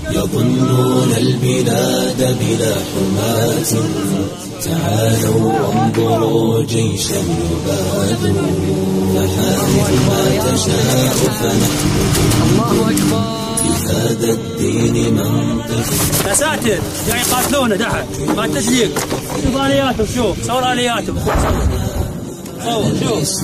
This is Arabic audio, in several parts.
يظنون البلاد بلا حماة، تعالوا وانظروا جيشا يباد، فحارب ما تشاء فنحن الله أكبر بهذا الدين منطق. يا ساتر يعني يقاتلونا دحر ما تشليك. شوف آلياتهم، شوف صور آلياتهم، صور شوف.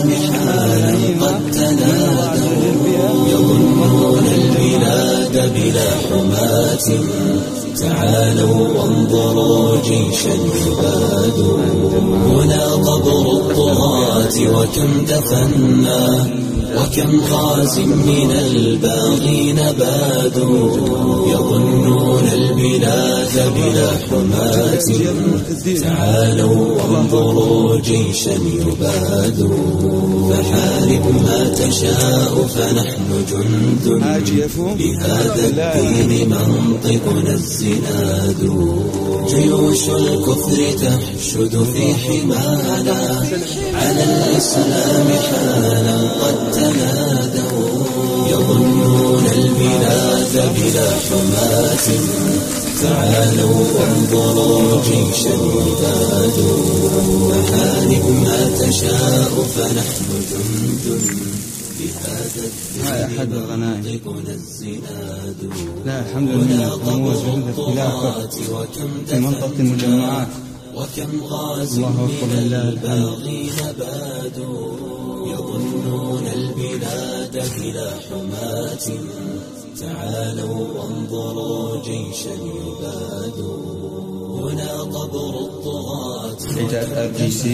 قد تنادوا يظنون البلاد بلا حماة، تعالوا وانظروا جيشا يباد، هنا قبر الطغاة وكم دفنا، وكم غاز من الباغين بادوا، يظنون البلاد بلا حماة، تعالوا وانظروا جيشا يباد، فحارب ما تشاء فنحن جند، بهذا الدين منطقنا الزناد، جيوش الكفر تحشد في حمانا، على الإسلام حالا قد تنادوا، يظنون البلاد بلا حماة، تعالوا وانظروا جيشا يباد، فحارب ما تشاء فنحن جند، بهذا الدين منطقنا الزناد. لا الحمد لله قاموا جهود الخلافة في منطقة المجمعات. وكم غاز الله أكبر لله الباغين بادوا، يظنون البلاد بلا حماة، تعالوا وانظروا جيشا يباد، هنا قبر الطغاة إعداد RGC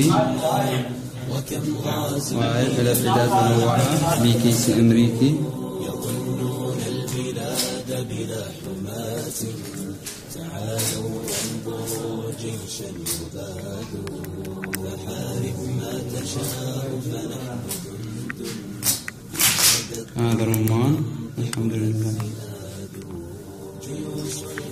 وكم غاز وإعداد منوعة BKC أمريكي. يظنون البلاد بلا حماة، تعالوا وانظروا جيشا يباد، فحارب ما تشاء فنحن جند. هذا رمان الحمد لله.